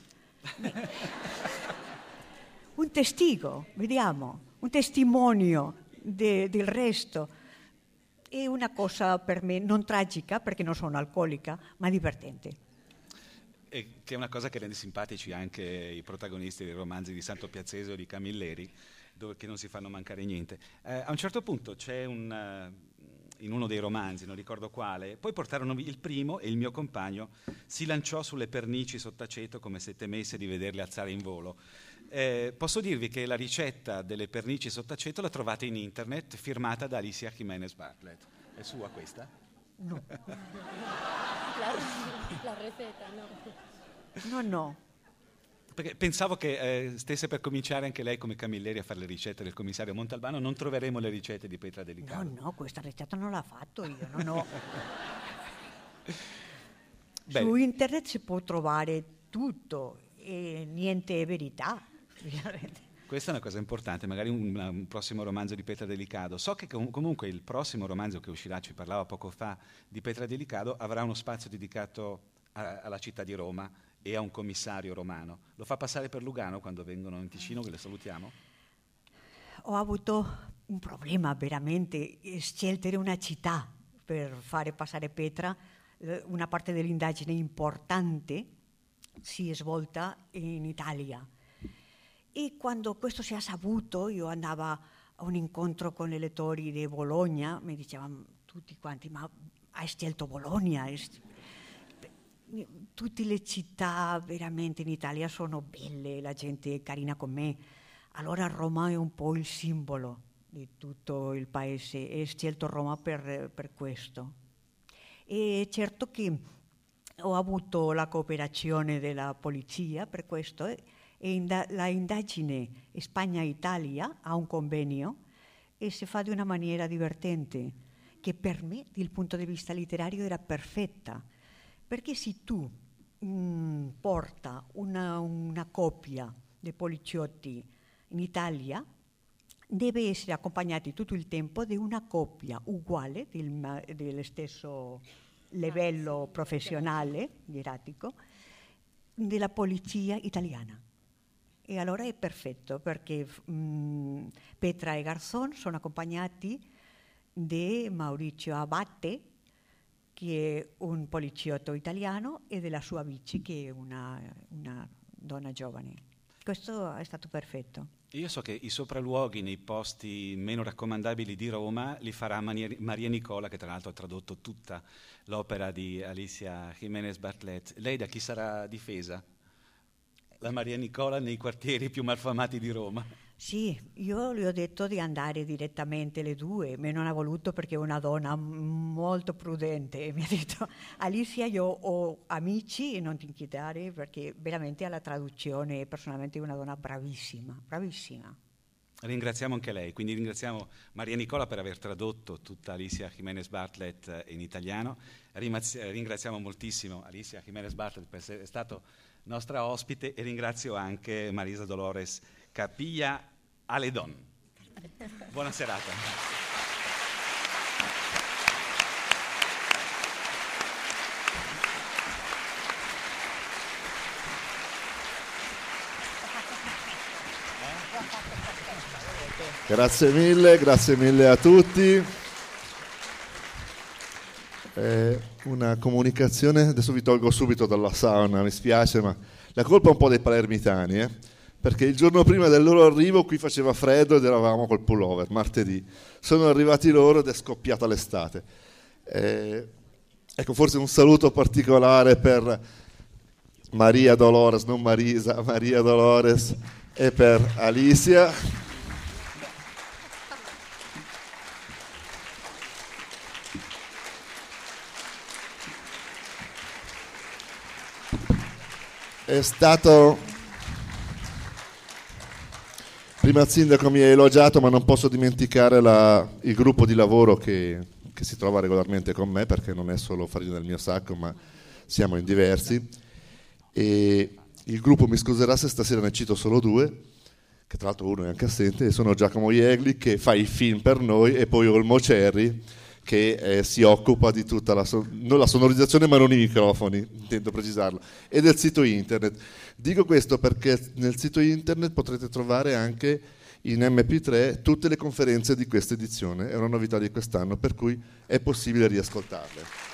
Un testigo, vediamo, un testimonio del resto. È una cosa per me non tragica, perché non sono alcolica, ma divertente. E che è una cosa che rende simpatici anche i protagonisti dei romanzi di Santo Piazzese o di Camilleri, che non si fanno mancare niente. A un certo punto c'è in uno dei romanzi, non ricordo quale, poi portarono il primo e il mio compagno si lanciò sulle pernici sott'aceto come se temesse di vederle alzare in volo. Posso dirvi che la ricetta delle pernici sott'aceto la trovate in internet, firmata da Alicia Jiménez Bartlett. È sua questa? No. La ricetta, no. No. Perché pensavo che stesse per cominciare anche lei come Camilleri a fare le ricette del commissario Montalbano. Non troveremo le ricette di Petra Delicado. No, questa ricetta non l'ha fatto io, no. Su internet si può trovare tutto e niente è verità. Questa è una cosa importante, magari un prossimo romanzo di Petra Delicado. So che comunque il prossimo romanzo che uscirà, ci parlava poco fa, di Petra Delicado, avrà uno spazio dedicato alla città di Roma e a un commissario romano. Lo fa passare per Lugano quando vengono in Ticino, che le salutiamo? Ho avuto un problema veramente, scegliere una città per fare passare Petra. Una parte dell'indagine importante si è svolta in Italia. E quando questo si è saputo, io andavo a un incontro con i lettori di Bologna, mi dicevano tutti quanti, ma hai scelto Bologna? Tutte le città veramente in Italia sono belle, la gente è carina con me. Allora Roma è un po' il simbolo di tutto il paese e ho scelto Roma per questo. E certo che ho avuto la cooperazione della polizia per questo e la indagine Spagna-Italia ha un convenio e si fa di una maniera divertente che per me, dal punto di vista letterario, era perfetta. Perché se tu porta una coppia di poliziotti in Italia, deve essere accompagnati tutto il tempo di una coppia uguale, dello stesso livello professionale, didattico, della polizia italiana. E allora è perfetto, perché Petra e Garzón sono accompagnati da Maurizio Abate, che è un poliziotto italiano, e della sua vice, che è una donna giovane. Questo è stato perfetto. Io so che i sopralluoghi nei posti meno raccomandabili di Roma li farà Maria Nicola, che tra l'altro ha tradotto tutta l'opera di Alicia Jiménez Bartlett. Lei da chi sarà difesa? La Maria Nicola nei quartieri più malfamati di Roma? Sì, io le ho detto di andare direttamente le due, ma non ha voluto perché è una donna molto prudente. Mi ha detto, Alicia, io ho amici e non ti inquietare, perché veramente alla traduzione è personalmente una donna bravissima, bravissima. Ringraziamo anche lei, quindi ringraziamo Maria Nicola per aver tradotto tutta Alicia Jiménez Bartlett in italiano. Ringraziamo moltissimo Alicia Jiménez Bartlett per essere stato nostra ospite e ringrazio anche Marisa Dolores Capilla Aledon. Buona serata. Grazie mille a tutti. Una comunicazione, adesso vi tolgo subito dalla sauna, mi spiace, ma la colpa è un po' dei palermitani, perché il giorno prima del loro arrivo qui faceva freddo ed eravamo col pullover, martedì. Sono arrivati loro ed è scoppiata l'estate. Ecco, forse un saluto particolare per Maria Dolores, non Marisa, Maria Dolores, e per Alicia. È stato... Prima il sindaco mi ha elogiato, ma non posso dimenticare il gruppo di lavoro che si trova regolarmente con me, perché non è solo farina del mio sacco, ma siamo in diversi. E il gruppo, mi scuserà se stasera ne cito solo due, che tra l'altro uno è anche assente, e sono Giacomo Iegli, che fa i film per noi, e poi Olmo Cerri, che si occupa di tutta non la sonorizzazione, ma non i microfoni, intendo precisarlo, e del sito internet. Dico questo perché nel sito internet potrete trovare anche in MP3 tutte le conferenze di questa edizione, è una novità di quest'anno, per cui è possibile riascoltarle.